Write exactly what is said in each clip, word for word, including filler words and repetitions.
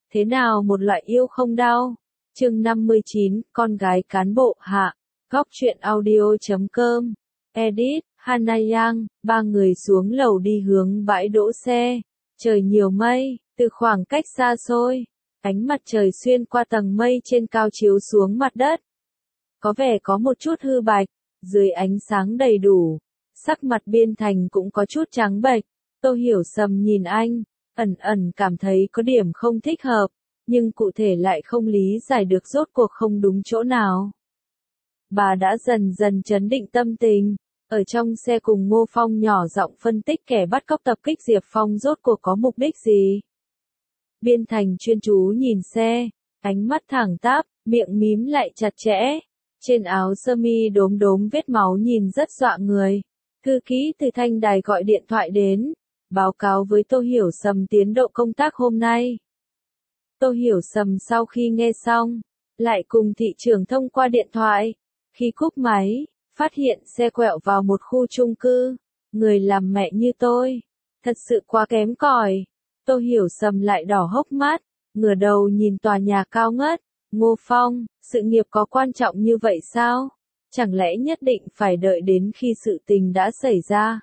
Thế nào một loại yêu không đau? Chương năm mươi chín, con gái cán bộ hạ. Góc truyện audio chấm com. Edit, Hana Yang, ba người xuống lầu đi hướng bãi đỗ xe. Trời nhiều mây, từ khoảng cách xa xôi, ánh mặt trời xuyên qua tầng mây trên cao chiếu xuống mặt đất. Có vẻ có một chút hư bạch, dưới ánh sáng đầy đủ, sắc mặt Biên Thành cũng có chút trắng bệch. Tô Hiểu Sầm nhìn anh, ẩn ẩn cảm thấy có điểm không thích hợp, nhưng cụ thể lại không lý giải được rốt cuộc không đúng chỗ nào. Bà đã dần dần trấn định tâm tình, ở trong xe cùng Ngô Phong nhỏ giọng phân tích kẻ bắt cóc tập kích Diệp Phong rốt cuộc có mục đích gì. Biên Thành chuyên chú nhìn xe, ánh mắt thẳng tắp, miệng mím lại chặt chẽ. Trên áo sơ mi đốm đốm vết máu nhìn rất dọa người. Thư ký từ Thanh Đài gọi điện thoại đến, báo cáo với Tô Hiểu Sầm tiến độ công tác hôm nay. Tô Hiểu Sầm sau khi nghe xong, lại cùng thị trưởng thông qua điện thoại. Khi cúp máy, phát hiện xe quẹo vào một khu chung cư. Người làm mẹ như tôi, thật sự quá kém cỏi. Tô Hiểu Sầm lại đỏ hốc mắt, ngửa đầu nhìn tòa nhà cao ngất. Ngô Phong, sự nghiệp có quan trọng như vậy sao? Chẳng lẽ nhất định phải đợi đến khi sự tình đã xảy ra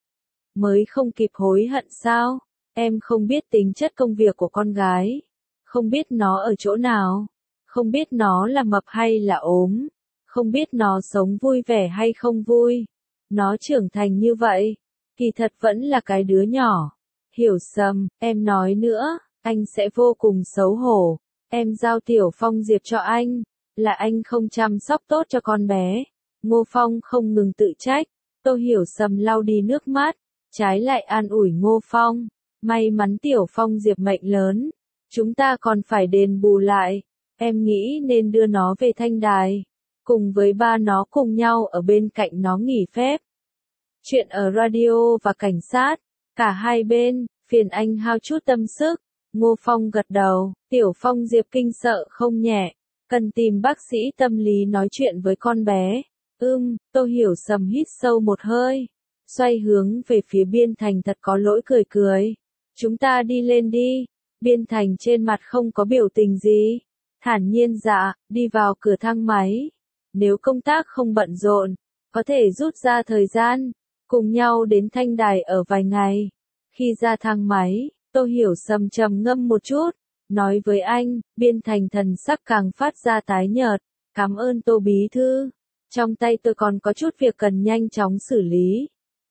mới không kịp hối hận sao? Em không biết tính chất công việc của con gái, không biết nó ở chỗ nào, không biết nó là mập hay là ốm, không biết nó sống vui vẻ hay không vui. Nó trưởng thành như vậy, kỳ thật vẫn là cái đứa nhỏ. Hiểu Sầm, em nói nữa, anh sẽ vô cùng xấu hổ. Em giao Tiểu Phong Diệp cho anh, là anh không chăm sóc tốt cho con bé. Ngô Phong không ngừng tự trách. Tô Hiểu Sầm lau đi nước mắt, trái lại an ủi Ngô Phong. May mắn Tiểu Phong Diệp mệnh lớn, chúng ta còn phải đền bù lại. Em nghĩ nên đưa nó về Thanh Đài, cùng với ba nó cùng nhau ở bên cạnh nó nghỉ phép. Chuyện ở radio và cảnh sát, cả hai bên, phiền anh hao chút tâm sức. Ngô Phong gật đầu, Tiểu Phong Diệp kinh sợ không nhẹ, cần tìm bác sĩ tâm lý nói chuyện với con bé. Ưm, Tô Hiểu Sầm hít sâu một hơi, xoay hướng về phía Biên Thành thật có lỗi cười cười. Chúng ta đi lên đi. Biên Thành trên mặt không có biểu tình gì, thản nhiên dạ, đi vào cửa thang máy. Nếu công tác không bận rộn, có thể rút ra thời gian, cùng nhau đến Thanh Đài ở vài ngày. Khi ra thang máy, Tô Hiểu Sầm trầm ngâm một chút, nói với anh. Biên Thành thần sắc càng phát ra tái nhợt. Cảm ơn Tô bí thư, trong tay tôi còn có chút việc cần nhanh chóng xử lý.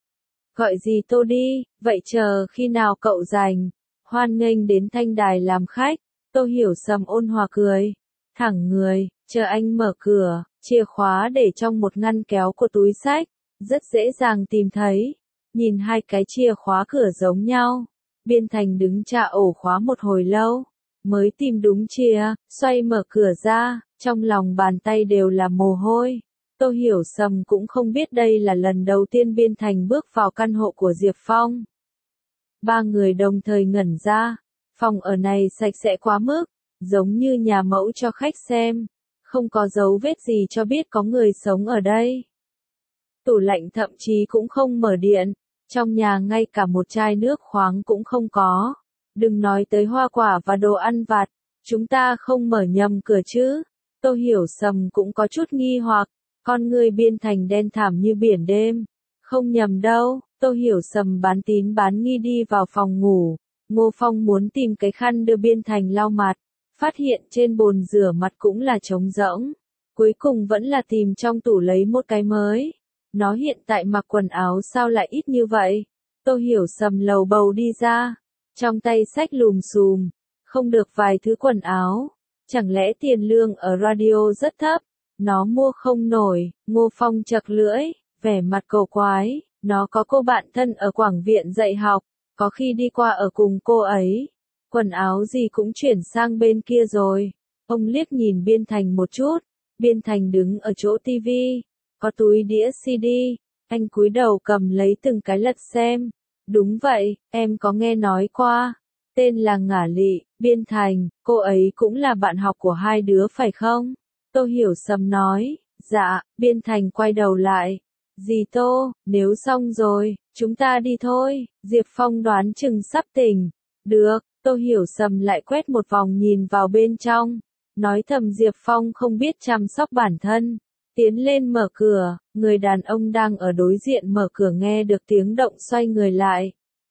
Gọi gì Tô đi, vậy chờ khi nào cậu rảnh, hoan nghênh đến Thanh Đài làm khách. Tô Hiểu Sầm ôn hòa cười, thẳng người, chờ anh mở cửa, chìa khóa để trong một ngăn kéo của túi xách, rất dễ dàng tìm thấy. Nhìn hai cái chìa khóa cửa giống nhau, Biên Thành đứng chà ổ khóa một hồi lâu, mới tìm đúng chìa, xoay mở cửa ra, trong lòng bàn tay đều là mồ hôi. Tô Hiểu Sầm cũng không biết đây là lần đầu tiên Biên Thành bước vào căn hộ của Diệp Phong. Ba người đồng thời ngẩn ra, phòng ở này sạch sẽ quá mức, giống như nhà mẫu cho khách xem, không có dấu vết gì cho biết có người sống ở đây. Tủ lạnh thậm chí cũng không mở điện, trong nhà ngay cả một chai nước khoáng cũng không có, đừng nói tới hoa quả và đồ ăn vặt. Chúng ta không mở nhầm cửa chứ? Tô Hiểu Sầm cũng có chút nghi hoặc, con người Biên Thành đen thẳm như biển đêm. Không nhầm đâu. Tô Hiểu Sầm bán tín bán nghi đi vào phòng ngủ. Ngô Phong muốn tìm cái khăn đưa Biên Thành lau mặt, phát hiện trên bồn rửa mặt cũng là trống rỗng. Cuối cùng vẫn là tìm trong tủ lấy một cái mới. Nó hiện tại mặc quần áo sao lại ít như vậy? Tô Hiểu Sầm lầu bầu đi ra, trong tay xách lùm xùm, không được vài thứ quần áo. Chẳng lẽ tiền lương ở radio rất thấp, nó mua không nổi? Ngô Phong chật lưỡi, vẻ mặt cầu quái. Nó có cô bạn thân ở Quảng Viện dạy học, có khi đi qua ở cùng cô ấy. Quần áo gì cũng chuyển sang bên kia rồi. Ông liếc nhìn Biên Thành một chút. Biên Thành đứng ở chỗ tivi, có túi đĩa xê đê. Anh cúi đầu cầm lấy từng cái lật xem. Đúng vậy, em có nghe nói qua. Tên là Ngả Lị. Biên Thành, cô ấy cũng là bạn học của hai đứa phải không? Tô Hiểu Sầm nói. Dạ. Biên Thành quay đầu lại. Dì Tô, nếu xong rồi, chúng ta đi thôi. Diệp Phong đoán chừng sắp tỉnh. Được, Tô Hiểu Sầm lại quét một vòng nhìn vào bên trong, nói thầm Diệp Phong không biết chăm sóc bản thân. Tiến lên mở cửa, người đàn ông đang ở đối diện mở cửa nghe được tiếng động xoay người lại.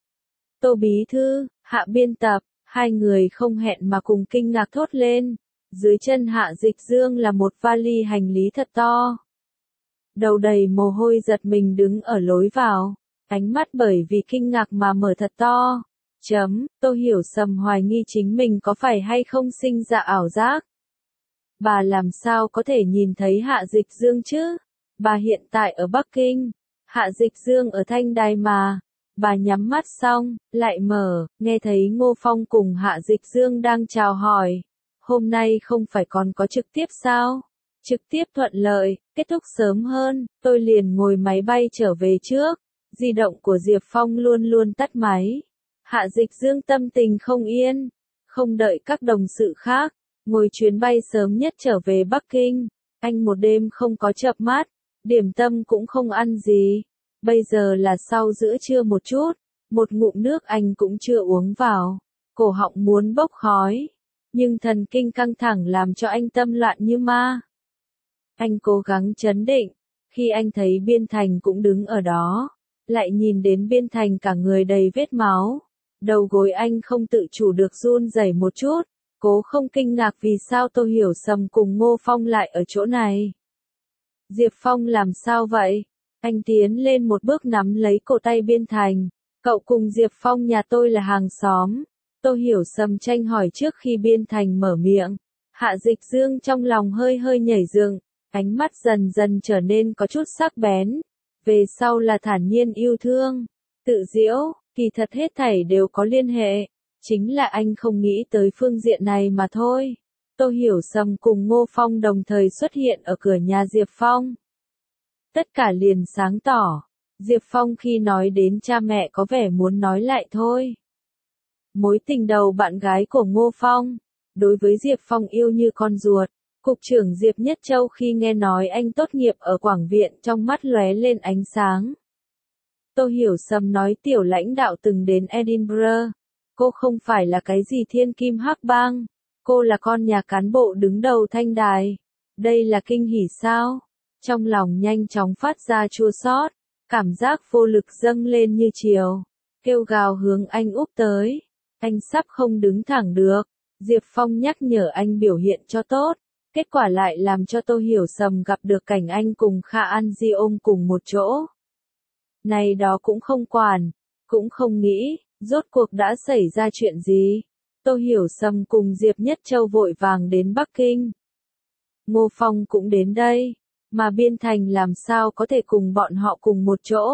Tô bí thư, Hạ biên tập, hai người không hẹn mà cùng kinh ngạc thốt lên. Dưới chân Hạ Dịch Dương là một vali hành lý thật to. Đầu đầy mồ hôi giật mình đứng ở lối vào, ánh mắt bởi vì kinh ngạc mà mở thật to. Chấm, Tô Hiểu Sầm hoài nghi chính mình có phải hay không sinh ra ảo giác. Bà làm sao có thể nhìn thấy Hạ Dịch Dương chứ? Bà hiện tại ở Bắc Kinh, Hạ Dịch Dương ở Thanh Đài mà. Bà nhắm mắt xong, lại mở, nghe thấy Ngô Phong cùng Hạ Dịch Dương đang chào hỏi. Hôm nay không phải còn có trực tiếp sao? Trực tiếp thuận lợi, kết thúc sớm hơn, tôi liền ngồi máy bay trở về trước. Di động của Diệp Phong luôn luôn tắt máy. Hạ Dịch Dương tâm tình không yên, không đợi các đồng sự khác, ngồi chuyến bay sớm nhất trở về Bắc Kinh. Anh một đêm không có chợp mắt, điểm tâm cũng không ăn gì. Bây giờ là sau giữa trưa một chút, một ngụm nước anh cũng chưa uống vào, cổ họng muốn bốc khói, nhưng thần kinh căng thẳng làm cho anh tâm loạn như ma. Anh cố gắng trấn định, khi anh thấy Biên Thành cũng đứng ở đó, lại nhìn đến Biên Thành cả người đầy vết máu, đầu gối anh không tự chủ được run rẩy một chút, cố không kinh ngạc vì sao Tô Hiểu Sầm cùng Ngô Phong lại ở chỗ này. Diệp Phong làm sao vậy? Anh tiến lên một bước nắm lấy cổ tay Biên Thành. Cậu cùng Diệp Phong nhà tôi là hàng xóm. Tô Hiểu Sầm tranh hỏi trước khi Biên Thành mở miệng. Hạ Dịch Dương trong lòng hơi hơi nhảy dựng, ánh mắt dần dần trở nên có chút sắc bén. Về sau là thản nhiên yêu thương, tự giễu, kỳ thật hết thảy đều có liên hệ. Chính là anh không nghĩ tới phương diện này mà thôi. Tô Hiểu Sầm cùng Ngô Phong đồng thời xuất hiện ở cửa nhà Diệp Phong. Tất cả liền sáng tỏ. Diệp Phong khi nói đến cha mẹ có vẻ muốn nói lại thôi. Mối tình đầu bạn gái của Ngô Phong, đối với Diệp Phong yêu như con ruột. Cục trưởng Diệp Nhất Châu khi nghe nói anh tốt nghiệp ở Quảng Viện trong mắt lóe lên ánh sáng. Tô Hiểu Sầm nói tiểu lãnh đạo từng đến Edinburgh. Cô không phải là cái gì thiên kim hắc bang. Cô là con nhà cán bộ đứng đầu Thanh Đài. Đây là kinh hỉ sao? Trong lòng nhanh chóng phát ra chua xót, cảm giác vô lực dâng lên như chiều, kêu gào hướng anh úp tới. Anh sắp không đứng thẳng được. Diệp Phong nhắc nhở anh biểu hiện cho tốt. Kết quả lại làm cho Tô Hiểu Sầm gặp được cảnh anh cùng Kha An Di ôm cùng một chỗ. Này đó cũng không quản, cũng không nghĩ, rốt cuộc đã xảy ra chuyện gì. Tô Hiểu Sầm cùng Diệp Nhất Châu vội vàng đến Bắc Kinh. Ngô Phong cũng đến đây, mà Biên Thành làm sao có thể cùng bọn họ cùng một chỗ.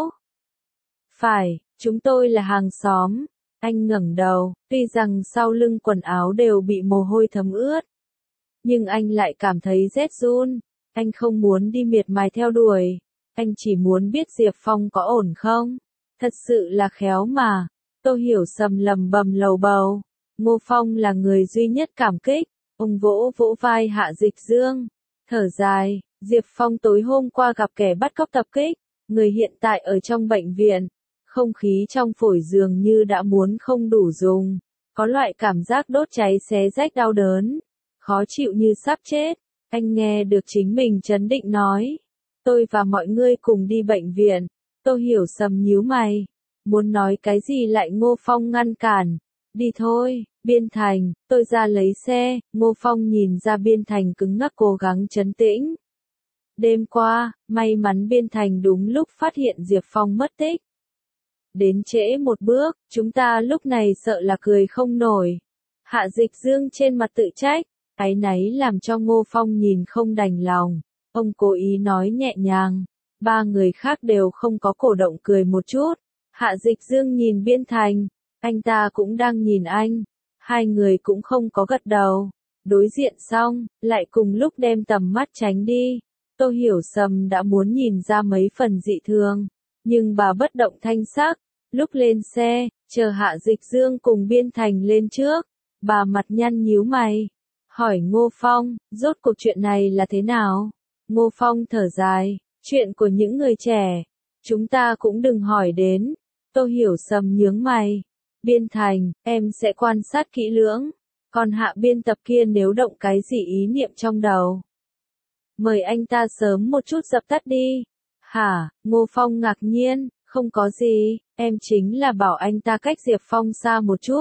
Phải, chúng tôi là hàng xóm. Anh ngẩng đầu, tuy rằng sau lưng quần áo đều bị mồ hôi thấm ướt. Nhưng anh lại cảm thấy rét run. Anh không muốn đi miệt mài theo đuổi. Anh chỉ muốn biết Diệp Phong có ổn không. Thật sự là khéo mà. Tô Hiểu Sầm lầm bầm lầu bầu. Ngô Phong là người duy nhất cảm kích. Ông vỗ vỗ vai Hạ Dịch Dương. Thở dài, Diệp Phong tối hôm qua gặp kẻ bắt cóc tập kích. Người hiện tại ở trong bệnh viện. Không khí trong phổi dường như đã muốn không đủ dùng. Có loại cảm giác đốt cháy xé rách đau đớn. Khó chịu như sắp chết. Anh nghe được chính mình trấn định nói. Tôi và mọi người cùng đi bệnh viện. Tô Hiểu Sầm nhíu mày. Muốn nói cái gì lại Ngô Phong ngăn cản. Đi thôi, Biên Thành, tôi ra lấy xe. Ngô Phong nhìn ra Biên Thành cứng ngắc cố gắng trấn tĩnh. Đêm qua, may mắn Biên Thành đúng lúc phát hiện Diệp Phong mất tích. Đến trễ một bước, chúng ta lúc này sợ là cười không nổi. Hạ Dịch Dương trên mặt tự trách, áy náy làm cho Ngô Phong nhìn không đành lòng. Ông cố ý nói nhẹ nhàng, ba người khác đều không có cổ động cười một chút. Hạ Dịch Dương nhìn Biên Thành, anh ta cũng đang nhìn anh. Hai người cũng không có gật đầu. Đối diện xong, lại cùng lúc đem tầm mắt tránh đi. Tô Hiểu Sầm đã muốn nhìn ra mấy phần dị thường, nhưng bà bất động thanh sắc. Lúc lên xe, chờ Hạ Dịch Dương cùng Biên Thành lên trước, bà mặt nhăn nhíu mày, hỏi Ngô Phong, rốt cuộc chuyện này là thế nào? Ngô Phong thở dài, chuyện của những người trẻ, chúng ta cũng đừng hỏi đến. Tô Hiểu Sầm nhướng mày, Biên Thành, em sẽ quan sát kỹ lưỡng. Còn Hạ biên tập kia nếu động cái gì ý niệm trong đầu, mời anh ta sớm một chút dập tắt đi. Hả? Ngô Phong ngạc nhiên, không có gì, em chính là bảo anh ta cách Diệp Phong xa một chút.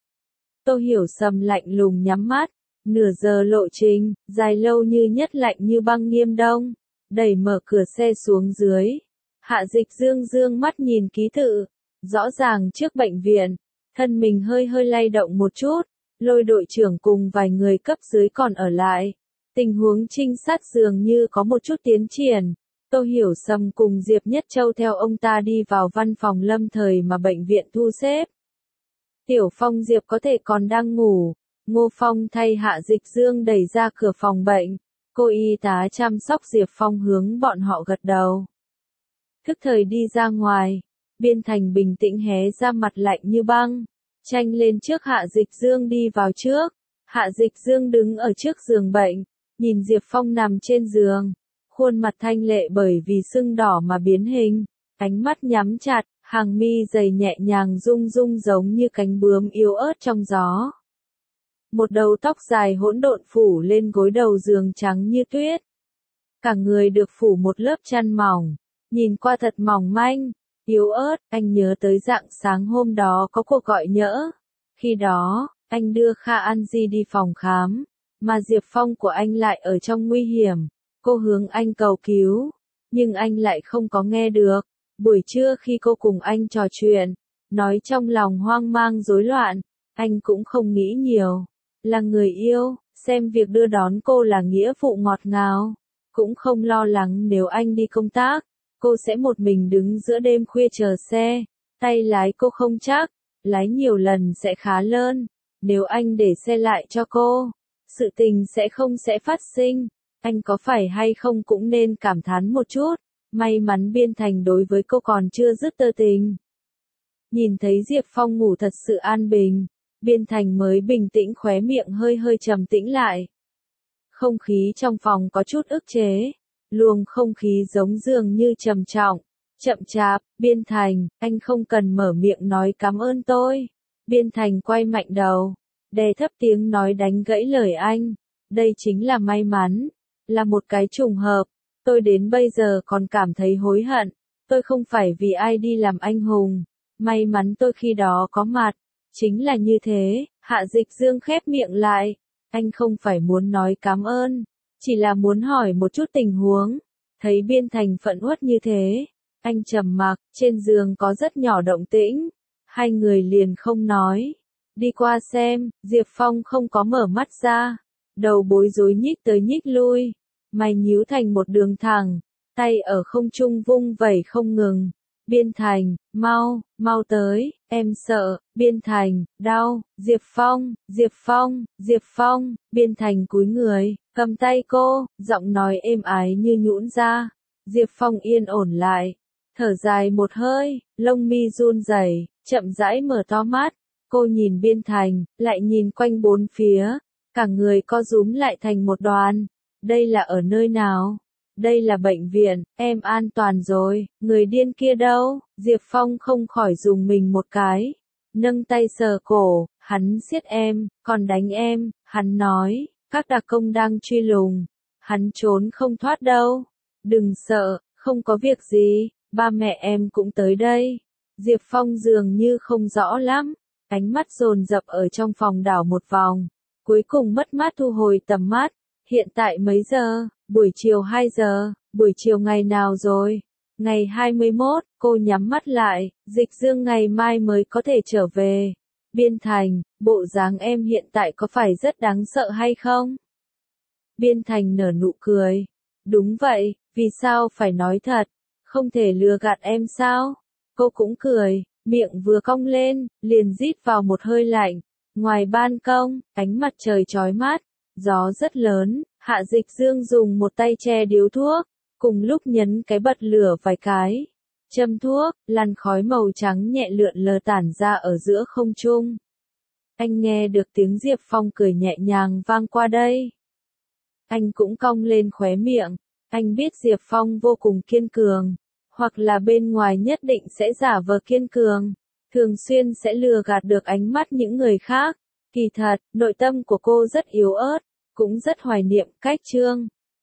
Tô Hiểu Sầm lạnh lùng nhắm mắt, nửa giờ lộ trình, dài lâu như nhất lạnh như băng nghiêm đông, đẩy mở cửa xe xuống dưới. Hạ Dịch Dương dương mắt nhìn ký tự, rõ ràng trước bệnh viện, thân mình hơi hơi lay động một chút, Lôi đội trưởng cùng vài người cấp dưới còn ở lại. Tình huống trinh sát dường như có một chút tiến triển. Tô Hiểu Sầm cùng Diệp Nhất Châu theo ông ta đi vào văn phòng lâm thời mà bệnh viện thu xếp. Tiểu Phong Diệp có thể còn đang ngủ. Ngô Phong thay Hạ Dịch Dương đẩy ra cửa phòng bệnh. Cô y tá chăm sóc Diệp Phong hướng bọn họ gật đầu. Thức thời đi ra ngoài. Biên Thành bình tĩnh hé ra mặt lạnh như băng. Tranh lên trước Hạ Dịch Dương đi vào trước. Hạ Dịch Dương đứng ở trước giường bệnh. Nhìn Diệp Phong nằm trên giường. Khuôn mặt thanh lệ bởi vì sưng đỏ mà biến hình. Ánh mắt nhắm chặt, hàng mi dày nhẹ nhàng rung rung giống như cánh bướm yếu ớt trong gió. Một đầu tóc dài hỗn độn phủ lên gối đầu giường trắng như tuyết. Cả người được phủ một lớp chăn mỏng. Nhìn qua thật mỏng manh, yếu ớt. Anh nhớ tới rạng sáng hôm đó có cuộc gọi nhỡ. Khi đó, anh đưa Kha An Di đi phòng khám. Mà Diệp Phong của anh lại ở trong nguy hiểm. Cô hướng anh cầu cứu. Nhưng anh lại không có nghe được. Buổi trưa khi cô cùng anh trò chuyện, nói trong lòng hoang mang rối loạn, anh cũng không nghĩ nhiều. Là người yêu, xem việc đưa đón cô là nghĩa vụ ngọt ngào. Cũng không lo lắng nếu anh đi công tác, cô sẽ một mình đứng giữa đêm khuya chờ xe. Tay lái cô không chắc, lái nhiều lần sẽ khá lơn. Nếu anh để xe lại cho cô, sự tình sẽ không sẽ phát sinh. Anh có phải hay không cũng nên cảm thán một chút. May mắn Biên Thành đối với cô còn chưa dứt tơ tình. Nhìn thấy Diệp Phong ngủ thật sự an bình, Biên Thành mới bình tĩnh, khóe miệng hơi hơi trầm tĩnh lại. Không khí trong phòng có chút ức chế, luồng không khí giống dường như trầm trọng, chậm chạp. Biên Thành, anh không cần mở miệng nói cảm ơn tôi. Biên Thành quay mạnh đầu, đè thấp tiếng nói đánh gãy lời anh. Đây chính là may mắn, là một cái trùng hợp. Tôi đến bây giờ còn cảm thấy hối hận. Tôi không phải vì ai đi làm anh hùng. May mắn tôi khi đó có mặt. Chính là như thế. Hạ Dịch Dương khép miệng lại. Anh không phải muốn nói cảm ơn. Chỉ là muốn hỏi một chút tình huống. Thấy Biên Thành phẫn uất như thế. Anh trầm mặc. Trên giường có rất nhỏ động tĩnh. Hai người liền không nói. Đi qua xem. Diệp Phong không có mở mắt ra. Đầu bối rối nhích tới nhích lui. Mày nhíu thành một đường thẳng, tay ở không trung vung vẩy không ngừng. Biên Thành, mau, mau tới, em sợ. Biên Thành, đau. Diệp Phong, Diệp Phong, Diệp Phong. Biên Thành cúi người, cầm tay cô, giọng nói êm ái như nhũn ra. Diệp Phong yên ổn lại, thở dài một hơi, lông mi run rẩy, chậm rãi mở to mắt. Cô nhìn Biên Thành, lại nhìn quanh bốn phía, cả người co rúm lại thành một đoàn. Đây là ở nơi nào? Đây là bệnh viện, em an toàn rồi, người điên kia đâu? Diệp Phong không khỏi dùng mình một cái. Nâng tay sờ cổ, hắn siết em, còn đánh em, hắn nói, các đặc công đang truy lùng. Hắn trốn không thoát đâu. Đừng sợ, không có việc gì, ba mẹ em cũng tới đây. Diệp Phong dường như không rõ lắm, ánh mắt dồn dập ở trong phòng đảo một vòng. Cuối cùng mất mát thu hồi tầm mắt. Hiện tại mấy giờ? Buổi chiều hai giờ, buổi chiều ngày nào rồi? Ngày hai mươi mốt, cô nhắm mắt lại, Dịch Dương ngày mai mới có thể trở về. Biên Thành, bộ dáng em hiện tại có phải rất đáng sợ hay không? Biên Thành nở nụ cười. Đúng vậy, vì sao phải nói thật? Không thể lừa gạt em sao? Cô cũng cười, miệng vừa cong lên, liền rít vào một hơi lạnh. Ngoài ban công, ánh mặt trời chói mát. Gió rất lớn, Hạ Dịch Dương dùng một tay che điếu thuốc, cùng lúc nhấn cái bật lửa vài cái. Châm thuốc, làn khói màu trắng nhẹ lượn lờ tản ra ở giữa không trung. Anh nghe được tiếng Diệp Phong cười nhẹ nhàng vang qua đây. Anh cũng cong lên khóe miệng, anh biết Diệp Phong vô cùng kiên cường, hoặc là bên ngoài nhất định sẽ giả vờ kiên cường. thường xuyên sẽ lừa gạt được ánh mắt những người khác. Kỳ thật, nội tâm của cô rất yếu ớt, cũng rất hoài niệm cách Trương